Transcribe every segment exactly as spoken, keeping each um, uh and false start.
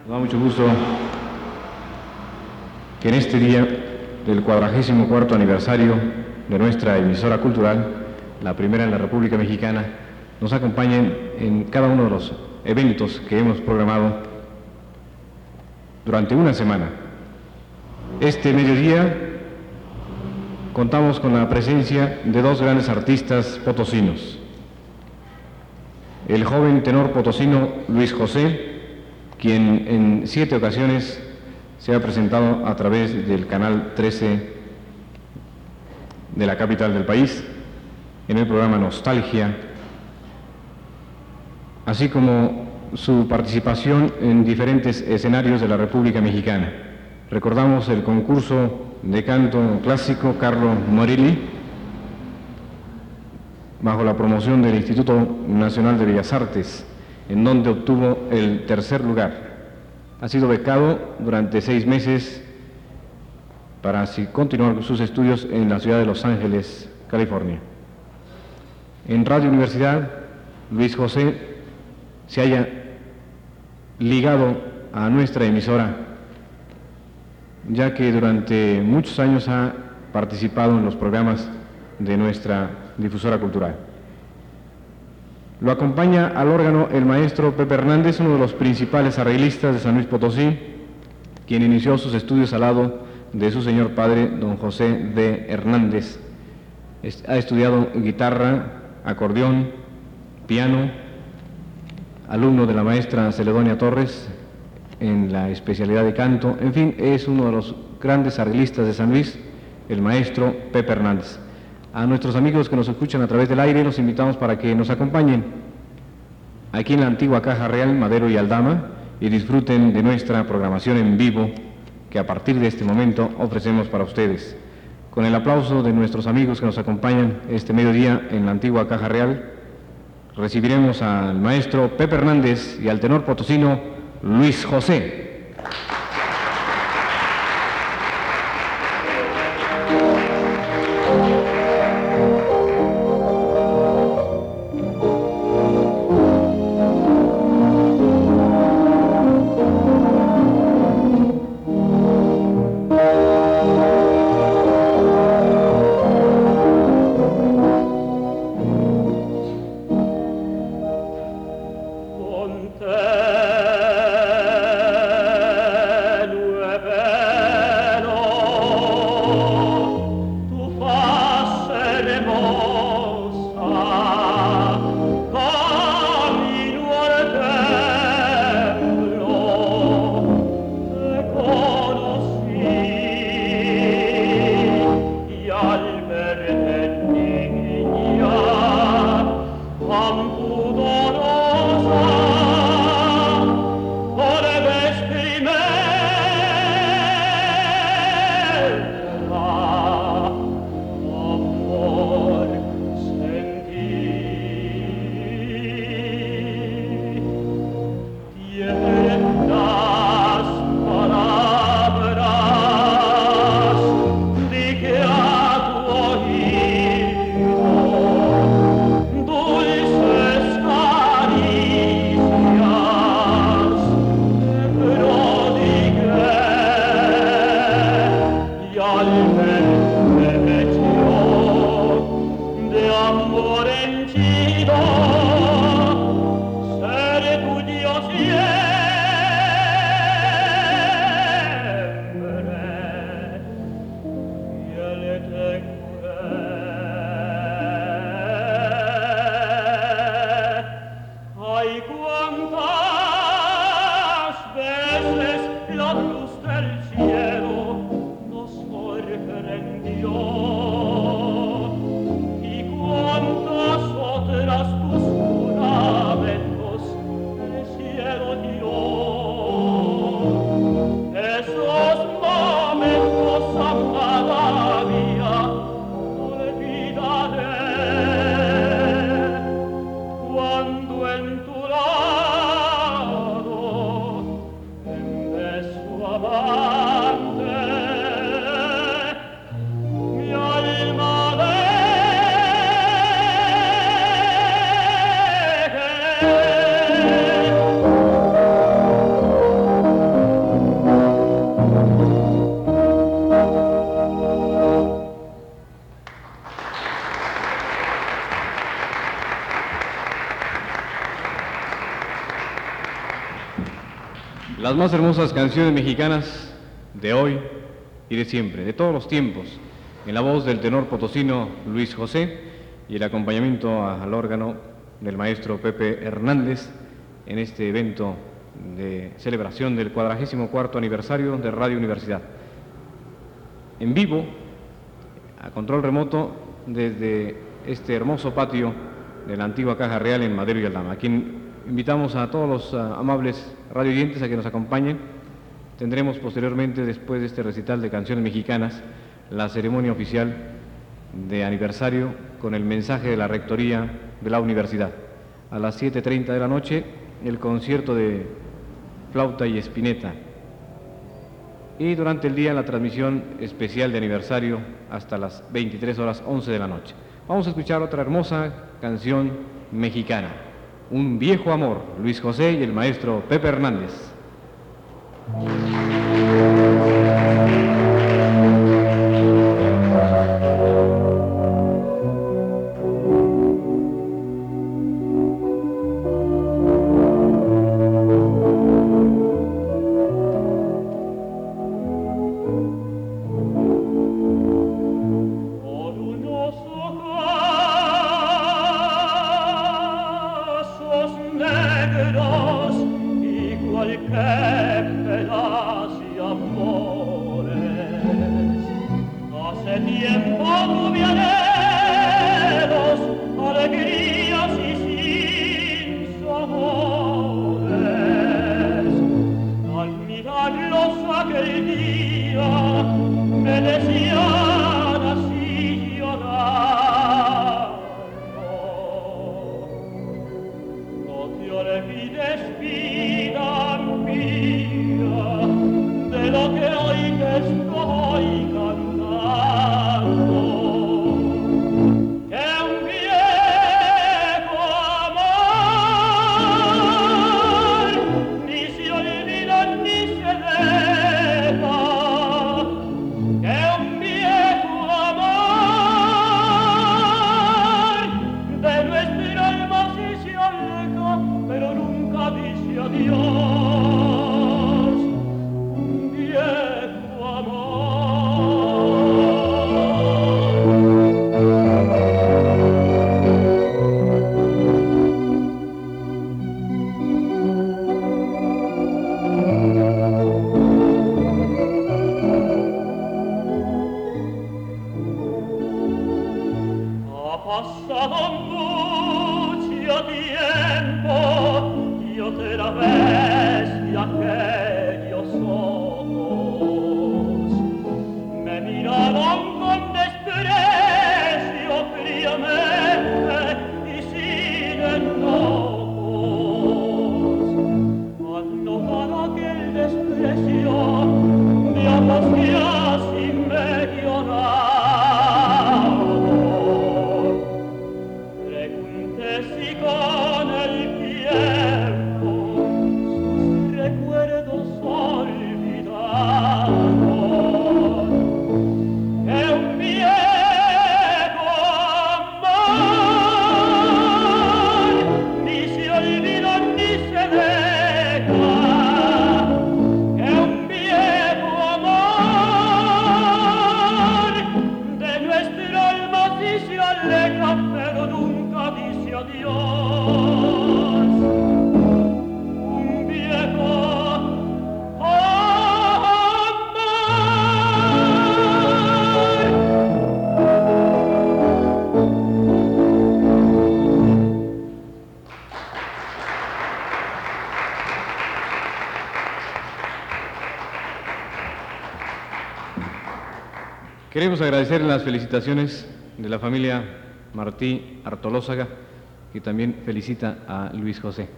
Nos da mucho gusto que en este día del cuadragésimo cuarto aniversario de nuestra emisora cultural, la primera en la República Mexicana, nos acompañen en cada uno de los eventos que hemos programado durante una semana. Este mediodía contamos con la presencia de dos grandes artistas potosinos. El joven tenor potosino Luis José, quien en siete ocasiones se ha presentado a través del canal trece de la capital del país, en el programa Nostalgia, así como su participación en diferentes escenarios de la República Mexicana. Recordamos el concurso de canto clásico Carlo Morelli, bajo la promoción del Instituto Nacional de Bellas Artes, en donde obtuvo el tercer lugar. Ha sido becado durante seis meses para así continuar sus estudios en la ciudad de Los Ángeles, California. En Radio Universidad, Luis José se haya ligado a nuestra emisora, ya que durante muchos años ha participado en los programas de nuestra difusora cultural. Lo acompaña al órgano el maestro Pepe Hernández, uno de los principales arreglistas de San Luis Potosí, quien inició sus estudios al lado de su señor padre, don José D. Hernández. Ha estudiado guitarra, acordeón, piano, alumno de la maestra Celedonia Torres en la especialidad de canto. En fin, es uno de los grandes arreglistas de San Luis, el maestro Pepe Hernández. A nuestros amigos que nos escuchan a través del aire, los invitamos para que nos acompañen aquí en la antigua Caja Real, Madero y Aldama, y disfruten de nuestra programación en vivo que a partir de este momento ofrecemos para ustedes. Con el aplauso de nuestros amigos que nos acompañan este mediodía en la antigua Caja Real, recibiremos al maestro Pepe Hernández y al tenor potosino Luis José. Con te las más hermosas canciones mexicanas de hoy y de siempre, de todos los tiempos, en la voz del tenor potosino Luis José y el acompañamiento al órgano del maestro Pepe Hernández en este evento de celebración del cuadragésimo cuarto aniversario de Radio Universidad. En vivo, a control remoto, desde este hermoso patio de la antigua Caja Real en Madero y Aldama, a quien invitamos a todos los uh, amables radioyentes a que nos acompañen. Tendremos posteriormente, después de este recital de canciones mexicanas, la ceremonia oficial de aniversario con el mensaje de la Rectoría de la Universidad. A las siete treinta de la noche, el concierto de flauta y espineta. Y durante el día, la transmisión especial de aniversario hasta las veintitrés horas once de la noche. Vamos a escuchar otra hermosa canción mexicana, Un viejo amor, Luis José y el maestro Pepe Hernández. Queremos agradecer las felicitaciones de la familia Martí Artolózaga, que también felicita a Luis José.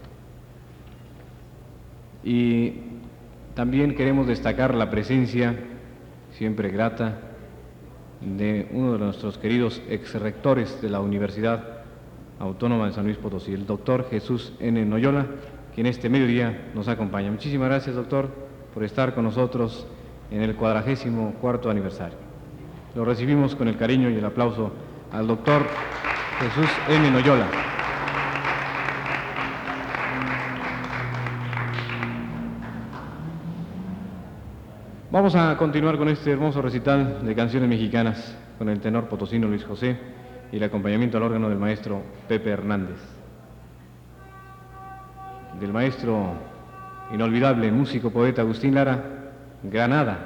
Y también queremos destacar la presencia, siempre grata, de uno de nuestros queridos exrectores de la Universidad Autónoma de San Luis Potosí, el doctor Jesús N. Noyola, que en este mediodía nos acompaña. Muchísimas gracias, doctor, por estar con nosotros en el cuadragésimo cuarto aniversario. Lo recibimos con el cariño y el aplauso al doctor Jesús N. Noyola. Vamos a continuar con este hermoso recital de canciones mexicanas con el tenor potosino Luis José y el acompañamiento al órgano del maestro Pepe Hernández. Del maestro inolvidable músico poeta Agustín Lara, Granada.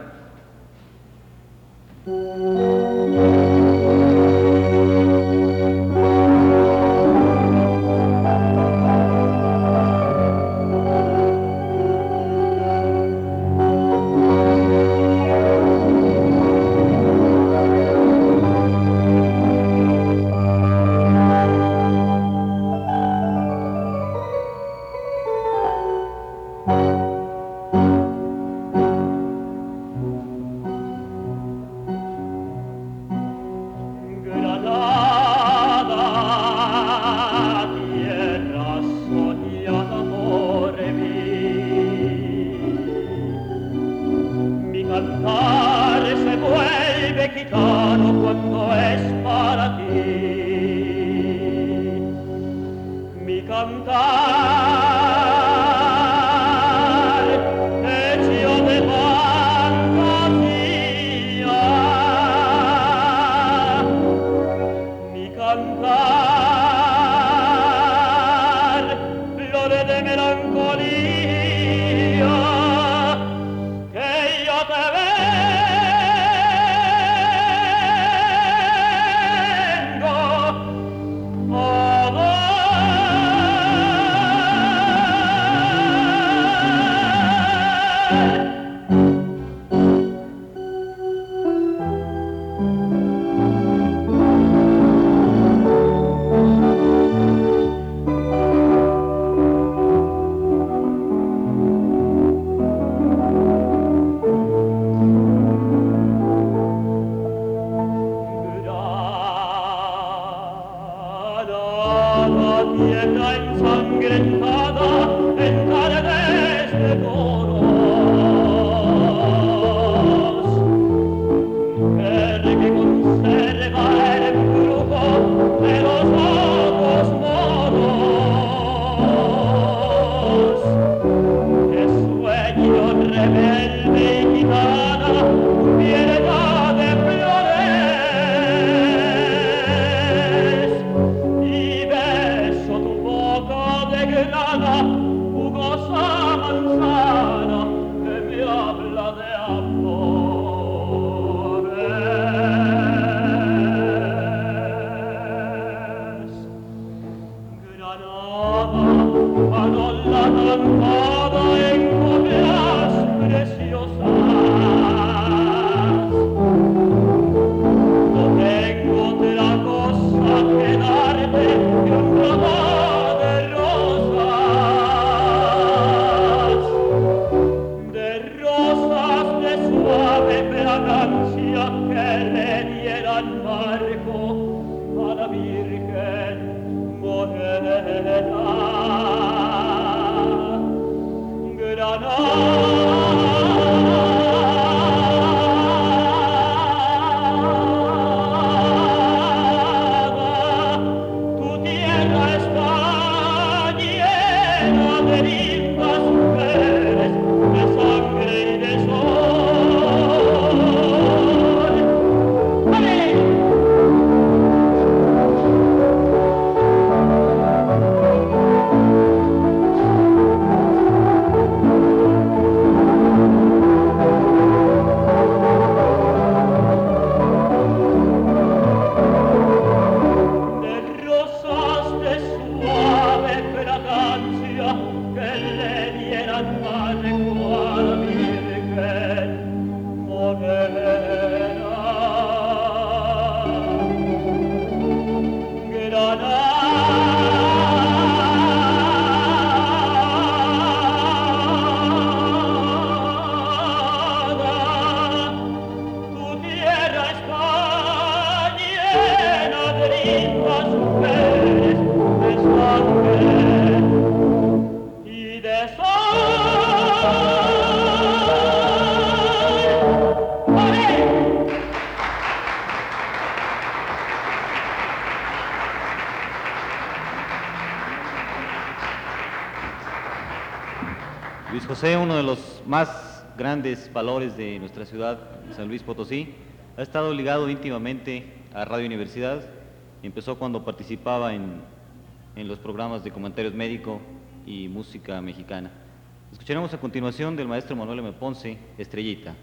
Luis José, uno de los más grandes valores de nuestra ciudad, San Luis Potosí. Ha estado ligado íntimamente a Radio Universidad. Empezó cuando participaba en, en los programas de comentarios médico y música mexicana. Escucharemos a continuación del maestro Manuel M. Ponce, Estrellita.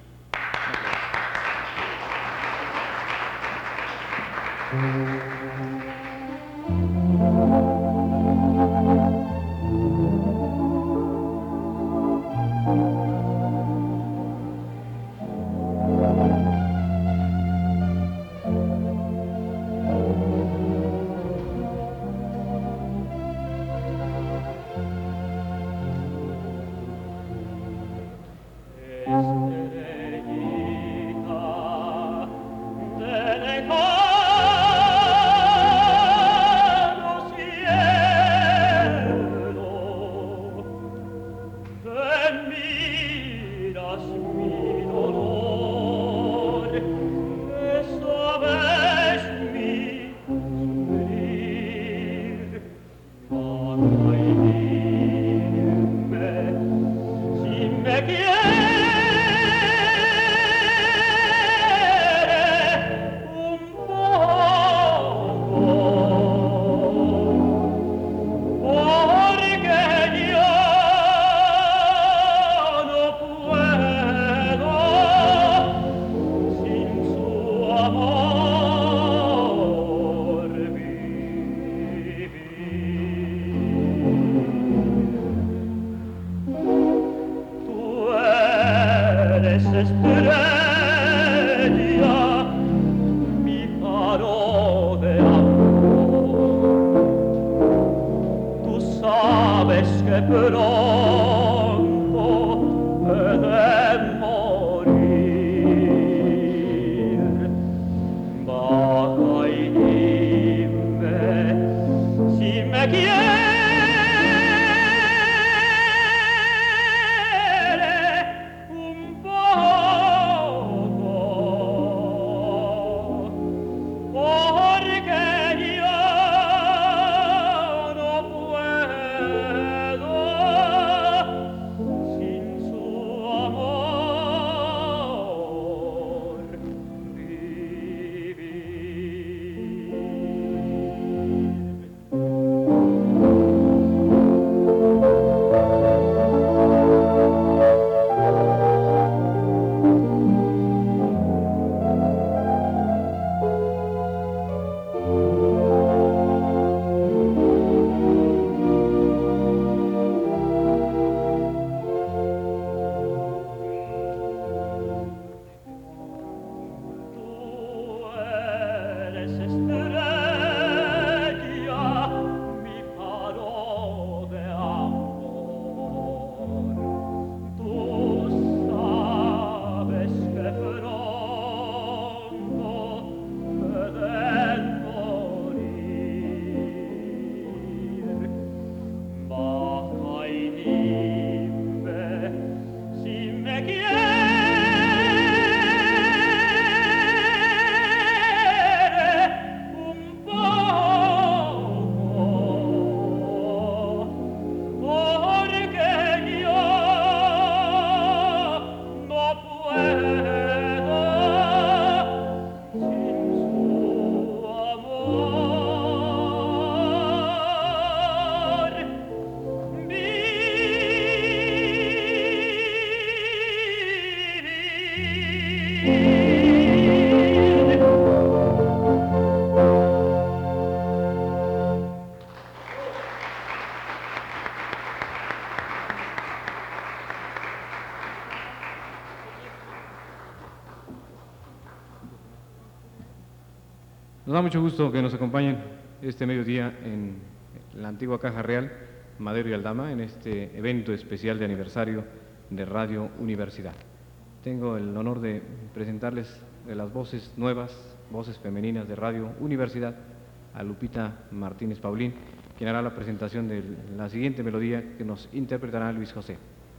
Nos da mucho gusto que nos acompañen este mediodía en la antigua Caja Real, Madero y Aldama, en este evento especial de aniversario de Radio Universidad. Tengo el honor de presentarles de las voces nuevas, voces femeninas de Radio Universidad, a Lupita Martínez Paulín, quien hará la presentación de la siguiente melodía que nos interpretará Luis José.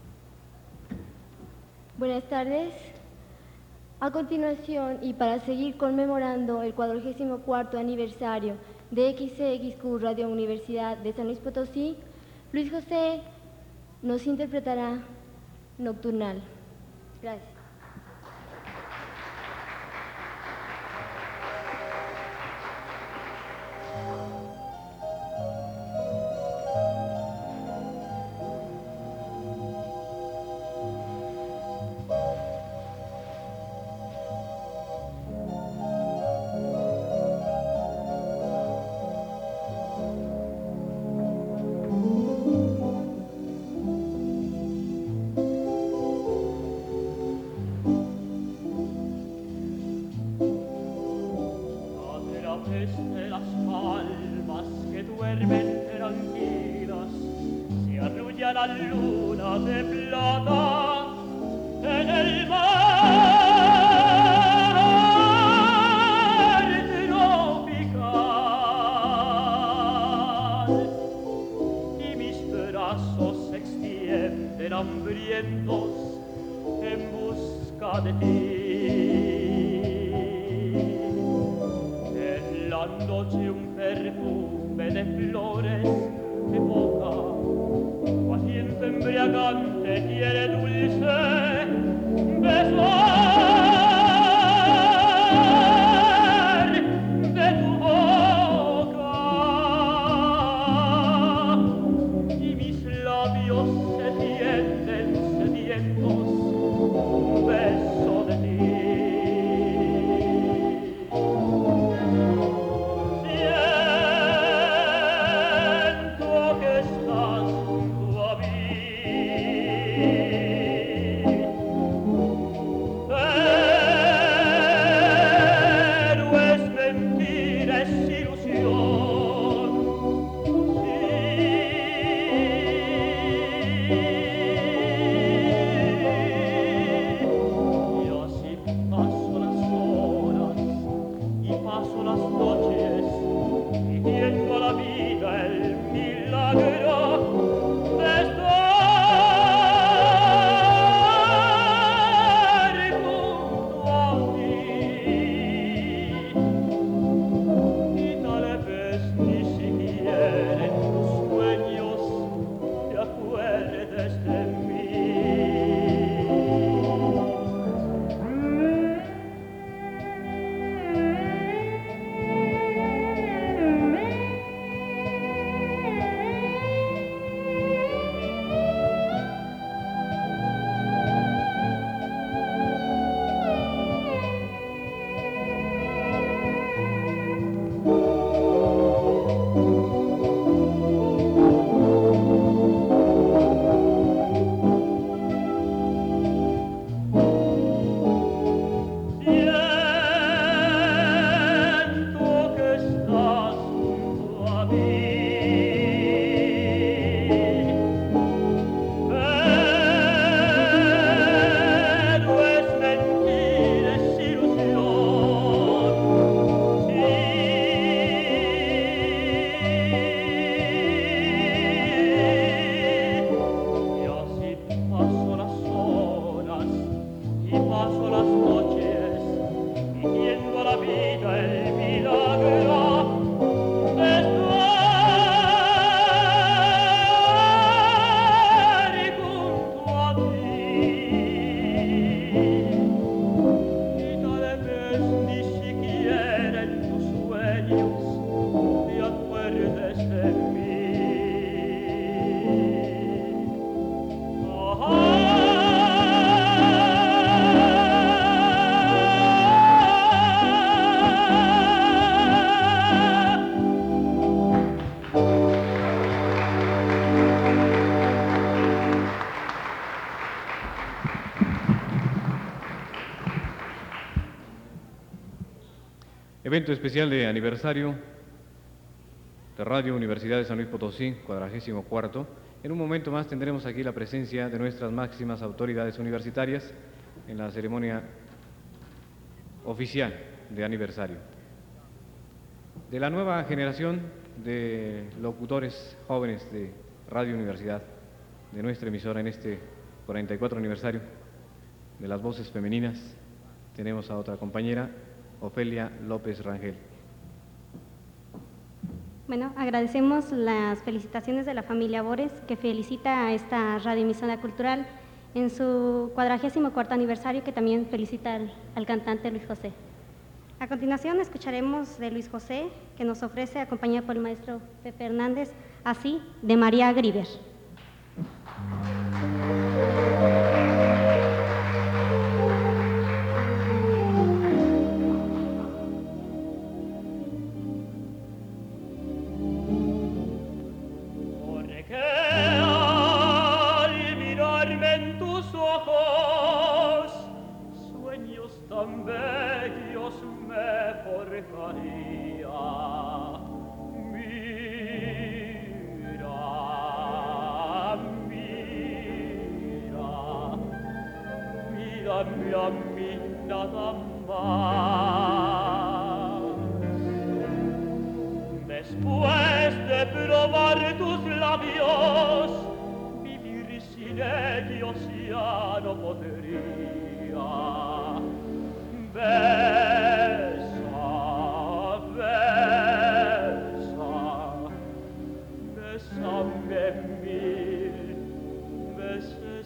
Buenas tardes. A continuación, y para seguir conmemorando el cuadragésimo cuarto aniversario de X C X Q Radio Universidad de San Luis Potosí, Luis José nos interpretará Nocturnal. Gracias. La luna de plata en el mar tropical y mis brazos se extienden hambrientos en busca de ti. En la noche un perfume de flores evoca aliento embriagante quiere dulce besar de tu boca y mis labios se tienden sedientos un beso de ti. Siento que estás Evento especial de aniversario de Radio Universidad de San Luis Potosí, cuadragésimo cuarto. En un momento más tendremos aquí la presencia de nuestras máximas autoridades universitarias en la ceremonia oficial de aniversario. De la nueva generación de locutores jóvenes de Radio Universidad, de nuestra emisora en este cuarenta y cuatro aniversario de las voces femeninas, tenemos a otra compañera, Ofelia López Rangel. Bueno, agradecemos las felicitaciones de la familia Bores, que felicita a esta radioemisora cultural en su cuadragésimo cuarto aniversario, que también felicita al, al cantante Luis José. A continuación escucharemos de Luis José, que nos ofrece, acompañado por el maestro Pepe Hernández, así, de María Griver. Tan bellos me forjaría. Mira, mira, mírame a mí nada más. Después de probar tus labios, vivir sin ellos ya no podría. Besa, besa, bésame mil veces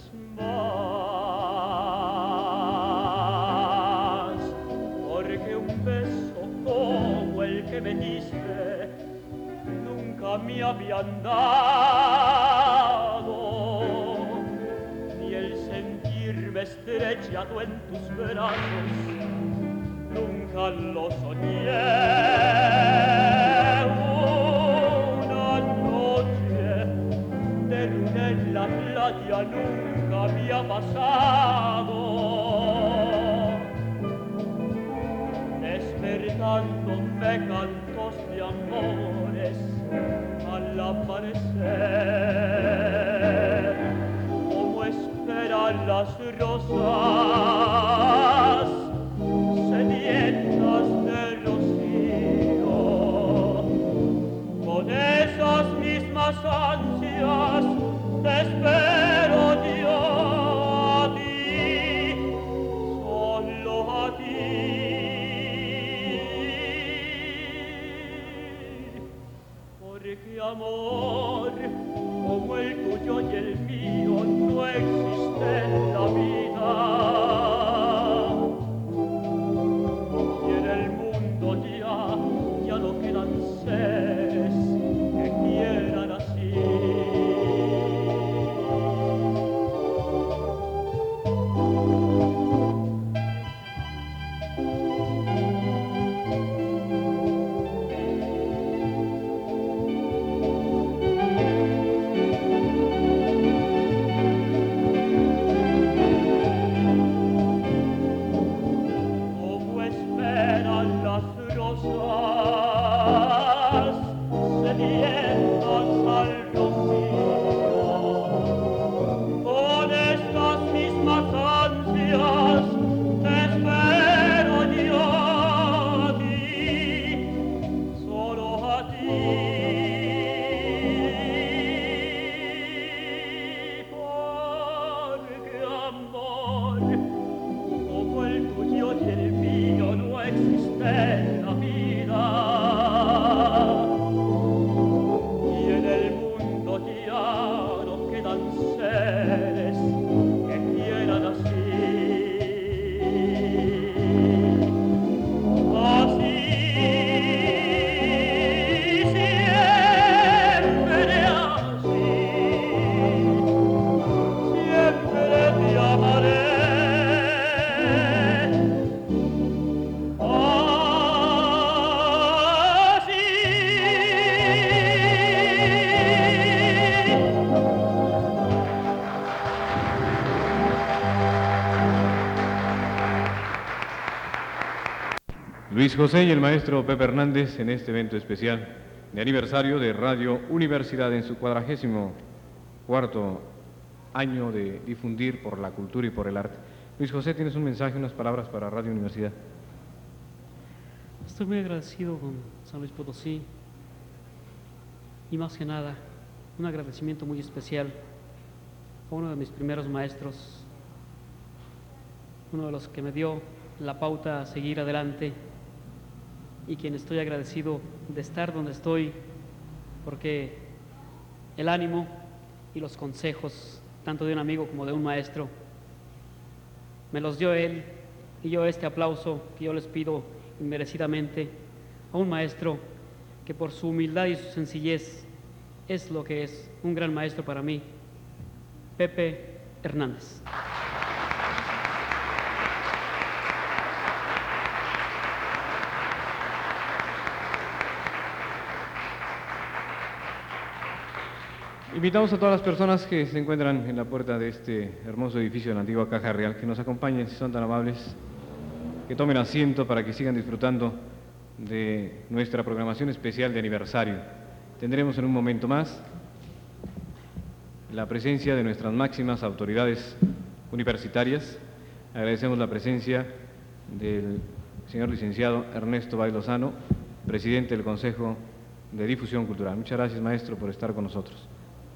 más, porque un beso como el que me diste nunca me habían dado, ni el sentirme estrechado en tus brazos nunca lo soñé. Una noche de luna en la playa nunca había pasado. Despertándome cantos de amores al amanecer, como esperan las rosas sedientas de rocío, con esas mismas ansias te espero yo a ti, solo a ti, porque amor como el tuyo y el mío no existe en la vida. Seres que quieran así. Como esperan las rosas sedientas al rocío, con estas mismas ansias te espero yo a ti, solo a ti, porque amor como el tuyo y el mío no existe en la vida. Seres que quieran así, así, siempre así, siempre te amaré. Luis José y el maestro Pepe Hernández en este evento especial de aniversario de Radio Universidad en su cuadragésimo cuarto año de difundir por la cultura y por el arte. Luis José, tienes un mensaje, unas palabras para Radio Universidad. Estoy muy agradecido con San Luis Potosí y más que nada un agradecimiento muy especial a uno de mis primeros maestros, uno de los que me dio la pauta a seguir adelante y quien estoy agradecido de estar donde estoy, porque el ánimo y los consejos tanto de un amigo como de un maestro. Me los dio él, y yo este aplauso que yo les pido inmerecidamente a un maestro que por su humildad y su sencillez es lo que es un gran maestro para mí, Pepe Hernández. Invitamos a todas las personas que se encuentran en la puerta de este hermoso edificio de la antigua Caja Real que nos acompañen, si son tan amables, que tomen asiento para que sigan disfrutando de nuestra programación especial de aniversario. Tendremos en un momento más la presencia de nuestras máximas autoridades universitarias. Agradecemos la presencia del señor licenciado Ernesto Báez Lozano, presidente del Consejo de Difusión Cultural. Muchas gracias, maestro, por estar con nosotros.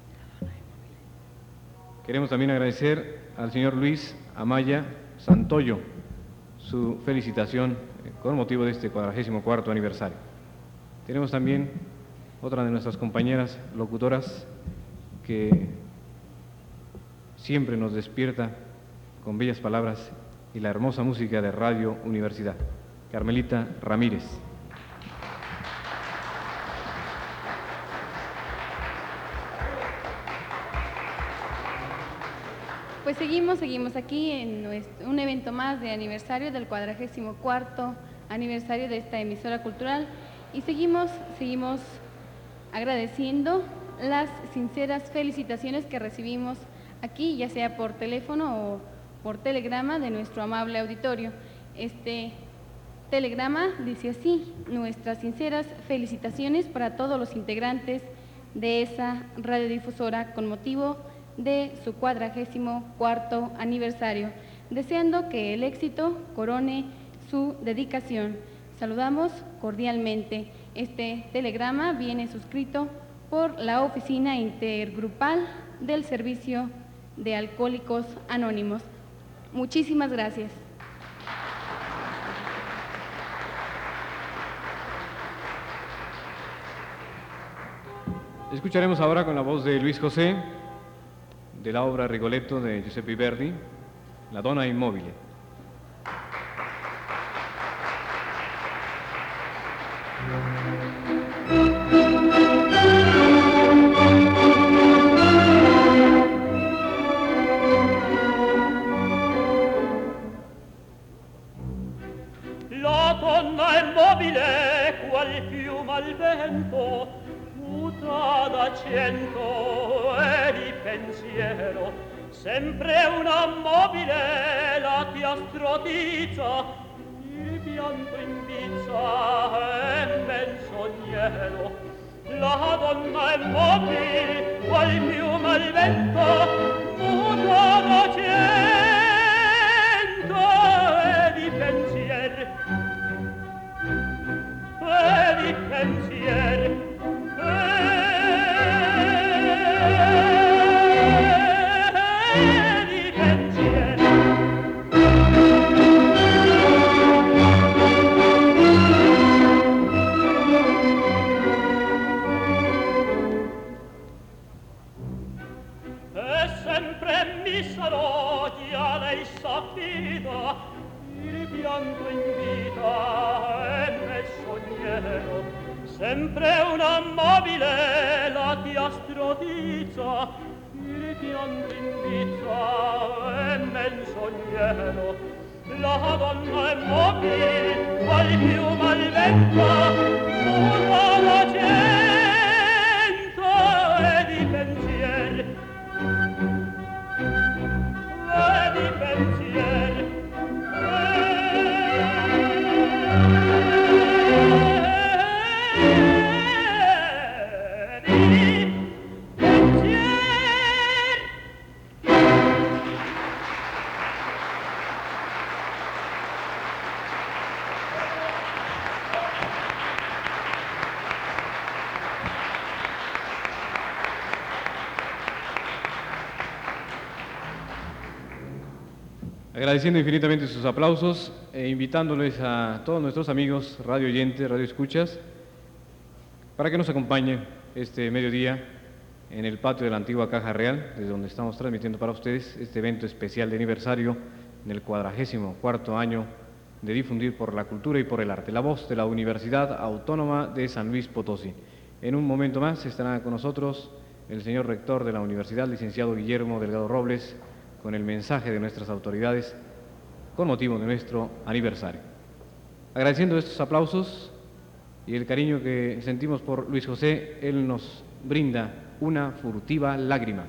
Queremos también agradecer al señor Luis Amaya Santoyo su felicitación con motivo de este cuadragésimo cuarto aniversario. Tenemos también otra de nuestras compañeras locutoras que siempre nos despierta con bellas palabras y la hermosa música de Radio Universidad, Carmelita Ramírez. Pues seguimos, seguimos aquí en nuestro, un evento más de aniversario del cuadragésimo cuarto aniversario de esta emisora cultural y seguimos, seguimos agradeciendo las sinceras felicitaciones que recibimos aquí, ya sea por teléfono o por telegrama de nuestro amable auditorio. Este telegrama dice así: nuestras sinceras felicitaciones para todos los integrantes de esa radiodifusora con motivo de su cuadragésimo cuarto aniversario, deseando que el éxito corone su dedicación. Saludamos cordialmente. Este telegrama viene suscrito por la Oficina Intergrupal del Servicio de Alcohólicos Anónimos. Muchísimas gracias. Escucharemos ahora con la voz de Luis José, de la obra Rigoletto de Giuseppe Verdi, La donna immobile. La donna immobile, qual piuma al vento, muta d'accento e di pensiero, sempre una mobile la tia strodizza, il pianto invizza e menzognero. La donna immobile, qual piuma al vento, muta d'accento e di pensier, e di pensier. Sempre una mobile la tia strodizza, il pianto invizza e menzognero. La donna immobile, qual piuma al vento, muta d'accento e di pensier, e di pensier. Agradeciendo infinitamente sus aplausos e invitándoles a todos nuestros amigos radio oyentes, radio escuchas, para que nos acompañen este mediodía en el patio de la antigua Caja Real, desde donde estamos transmitiendo para ustedes este evento especial de aniversario en el cuadragésimo cuarto año de difundir por la cultura y por el arte, la voz de la Universidad Autónoma de San Luis Potosí. En un momento más estará con nosotros el señor rector de la universidad, licenciado Guillermo Delgado Robles, con el mensaje de nuestras autoridades con motivo de nuestro aniversario. Agradeciendo estos aplausos y el cariño que sentimos por Luis José, él nos brinda una furtiva lágrima.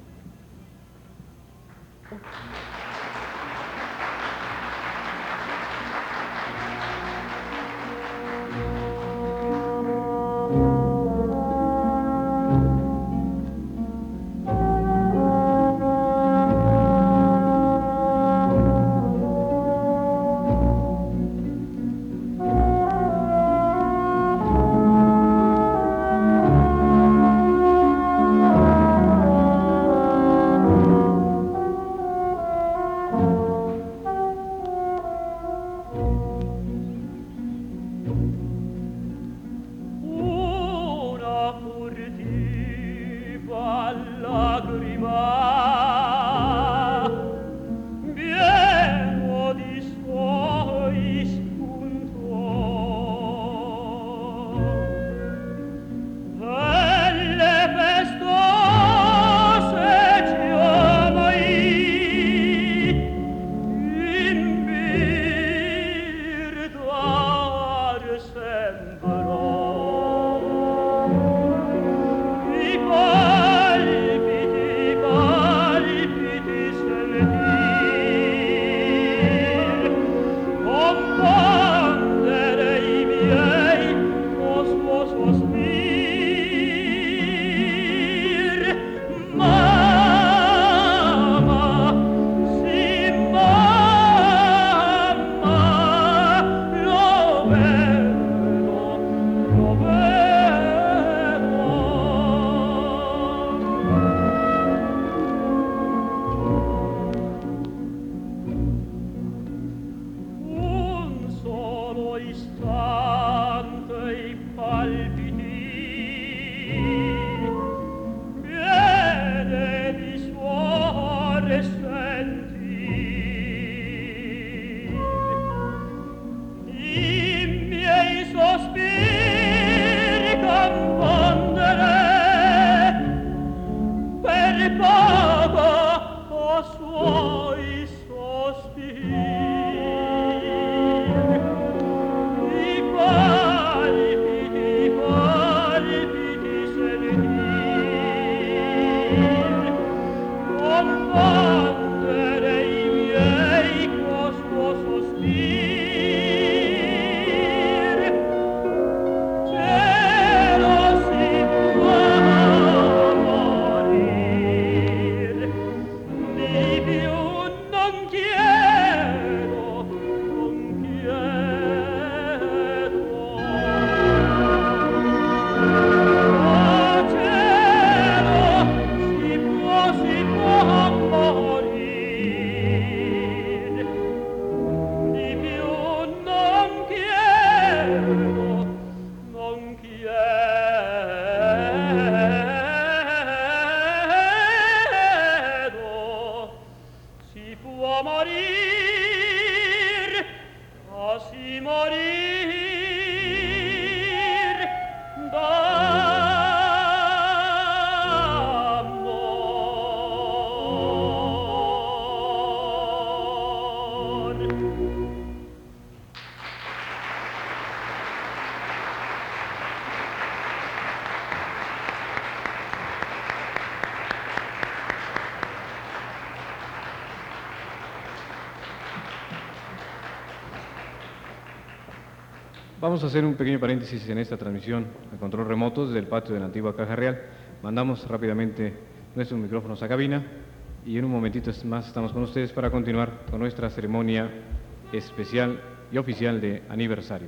Vamos a hacer un pequeño paréntesis en esta transmisión a control remoto desde el patio de la antigua Caja Real. Mandamos rápidamente nuestros micrófonos a cabina y en un momentito más estamos con ustedes para continuar con nuestra ceremonia especial y oficial de aniversario.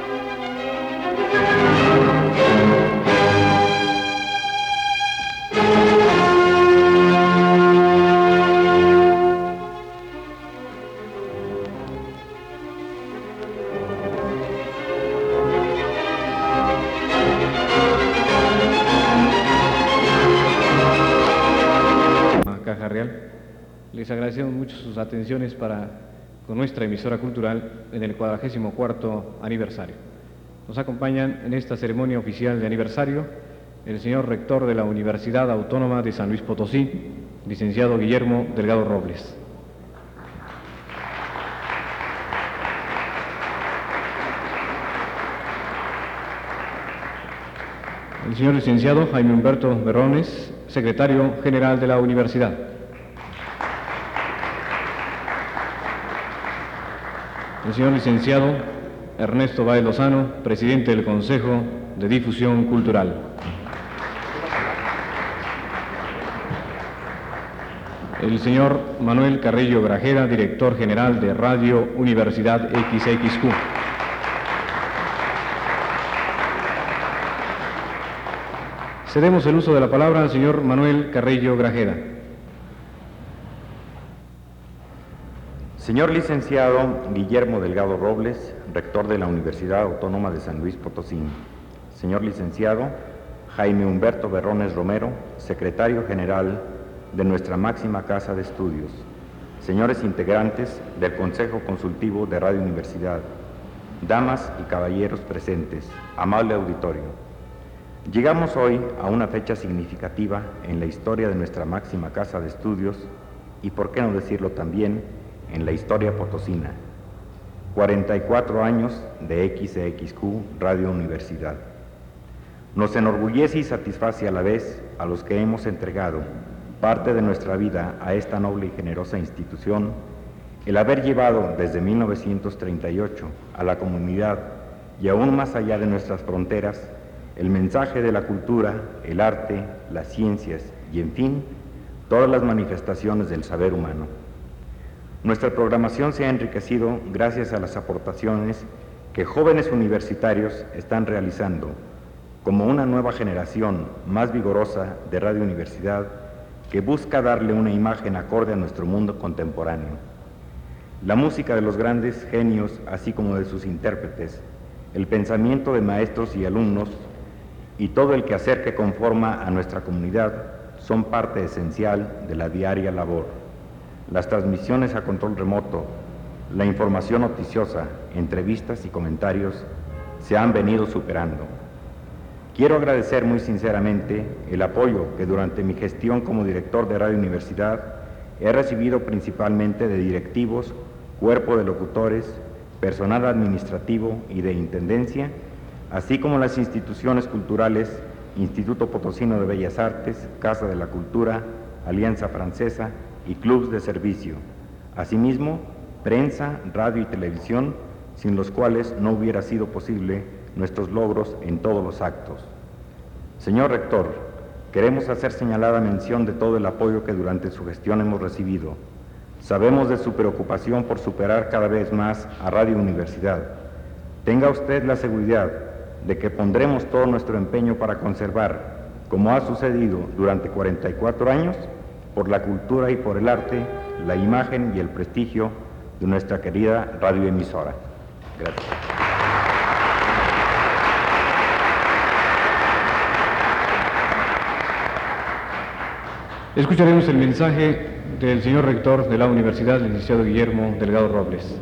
Thank les agradecemos mucho sus atenciones para, con nuestra emisora cultural en el cuadragésimo cuarto aniversario. Nos acompañan en esta ceremonia oficial de aniversario el señor rector de la Universidad Autónoma de San Luis Potosí, licenciado Guillermo Delgado Robles. El señor licenciado Jaime Humberto Berrones, secretario general de la universidad. El señor licenciado Ernesto Báez Lozano, presidente del Consejo de Difusión Cultural. El señor Manuel Carrillo Grajeda, director general de Radio Universidad X X Q. Cedemos el uso de la palabra al señor Manuel Carrillo Grajeda. Señor licenciado Guillermo Delgado Robles, rector de la Universidad Autónoma de San Luis Potosí. Señor licenciado Jaime Humberto Berrones Romero, secretario general de nuestra máxima casa de estudios. Señores integrantes del Consejo Consultivo de Radio Universidad, damas y caballeros presentes, amable auditorio. Llegamos hoy a una fecha significativa en la historia de nuestra máxima casa de estudios y, por qué no decirlo también, en la historia potosina. cuarenta y cuatro años de X X Q Radio Universidad. Nos enorgullece y satisface a la vez a los que hemos entregado parte de nuestra vida a esta noble y generosa institución, el haber llevado desde mil novecientos treinta y ocho a la comunidad y aún más allá de nuestras fronteras el mensaje de la cultura, el arte, las ciencias y, en fin, todas las manifestaciones del saber humano. Nuestra programación se ha enriquecido gracias a las aportaciones que jóvenes universitarios están realizando como una nueva generación más vigorosa de Radio Universidad que busca darle una imagen acorde a nuestro mundo contemporáneo. La música de los grandes genios, así como de sus intérpretes, el pensamiento de maestros y alumnos y todo el quehacer que conforma a nuestra comunidad son parte esencial de la diaria labor. Las transmisiones a control remoto, la información noticiosa, entrevistas y comentarios se han venido superando. Quiero agradecer muy sinceramente el apoyo que durante mi gestión como director de Radio Universidad he recibido principalmente de directivos, cuerpo de locutores, personal administrativo y de intendencia, así como las instituciones culturales, Instituto Potosino de Bellas Artes, Casa de la Cultura, Alianza Francesa y clubes de servicio. Asimismo, prensa, radio y televisión, sin los cuales no hubiera sido posible nuestros logros en todos los actos. Señor rector, queremos hacer señalada mención de todo el apoyo que durante su gestión hemos recibido. Sabemos de su preocupación por superar cada vez más a Radio Universidad. Tenga usted la seguridad de que pondremos todo nuestro empeño para conservar, como ha sucedido durante cuarenta y cuatro años, por la cultura y por el arte, la imagen y el prestigio de nuestra querida radioemisora. Gracias. Escucharemos el mensaje del señor rector de la Universidad, licenciado Guillermo Delgado Robles.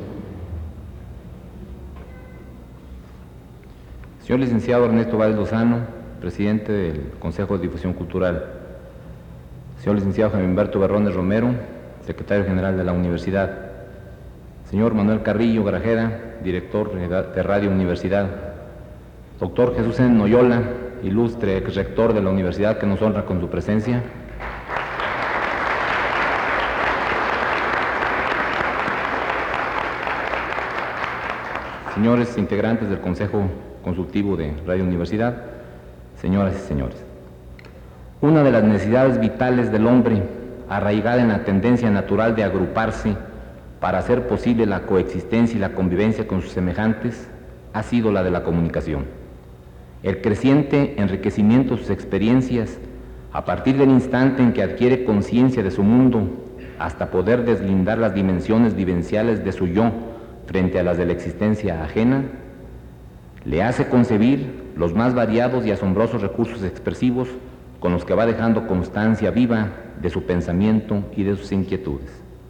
Señor licenciado Ernesto Báez Lozano, presidente del Consejo de Difusión Cultural. Señor licenciado Jaime Humberto Berrones Romero, secretario general de la Universidad. Señor Manuel Carrillo Grajeda, director de Radio Universidad. Doctor Jesús N. Noyola, ilustre ex rector de la universidad que nos honra con su presencia. Señores integrantes del Consejo Consultivo de Radio Universidad, señoras y señores. Una de las necesidades vitales del hombre, arraigada en la tendencia natural de agruparse para hacer posible la coexistencia y la convivencia con sus semejantes, ha sido la de la comunicación. El creciente enriquecimiento de sus experiencias, a partir del instante en que adquiere conciencia de su mundo, hasta poder deslindar las dimensiones vivenciales de su yo frente a las de la existencia ajena, le hace concebir los más variados y asombrosos recursos expresivos con los que va dejando constancia viva de su pensamiento y de sus inquietudes.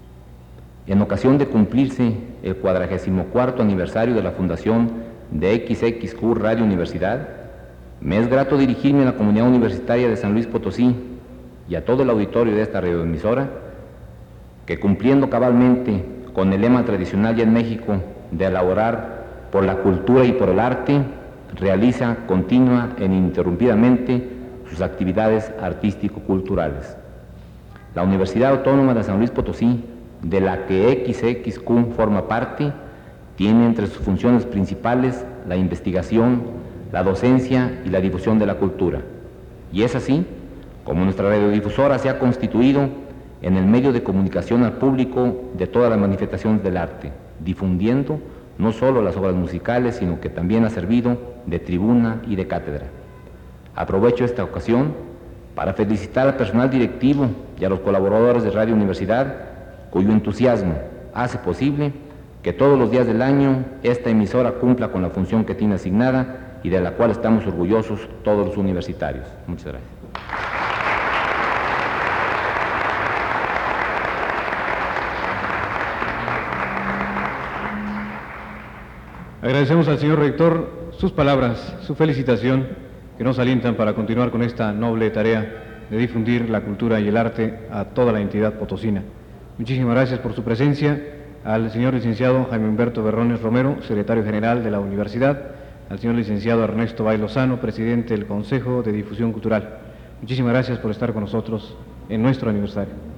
en ocasión de cumplirse el cuadragésimo cuarto aniversario de la fundación de X X Q Radio Universidad, me es grato dirigirme a la comunidad universitaria de San Luis Potosí y a todo el auditorio de esta radioemisora, que cumpliendo cabalmente con el lema tradicional ya en México de elaborar por la cultura y por el arte, realiza continua e ininterrumpidamente sus actividades artístico-culturales. La Universidad Autónoma de San Luis Potosí, de la que X X Q forma parte, tiene entre sus funciones principales la investigación, la docencia y la difusión de la cultura. Y es así como nuestra radiodifusora se ha constituido en el medio de comunicación al público de todas las manifestaciones del arte, difundiendo no solo las obras musicales, sino que también ha servido de tribuna y de cátedra. Aprovecho esta ocasión para felicitar al personal directivo y a los colaboradores de Radio Universidad, cuyo entusiasmo hace posible que todos los días del año esta emisora cumpla con la función que tiene asignada y de la cual estamos orgullosos todos los universitarios. Muchas gracias. Agradecemos al señor rector sus palabras, su felicitación, que nos alientan para continuar con esta noble tarea de difundir la cultura y el arte a toda la entidad potosina. Muchísimas gracias por su presencia, al señor licenciado Jaime Humberto Berrones Romero, secretario general de la universidad, al señor licenciado Ernesto Bay Lozano, presidente del Consejo de Difusión Cultural. Muchísimas gracias por estar con nosotros en nuestro aniversario.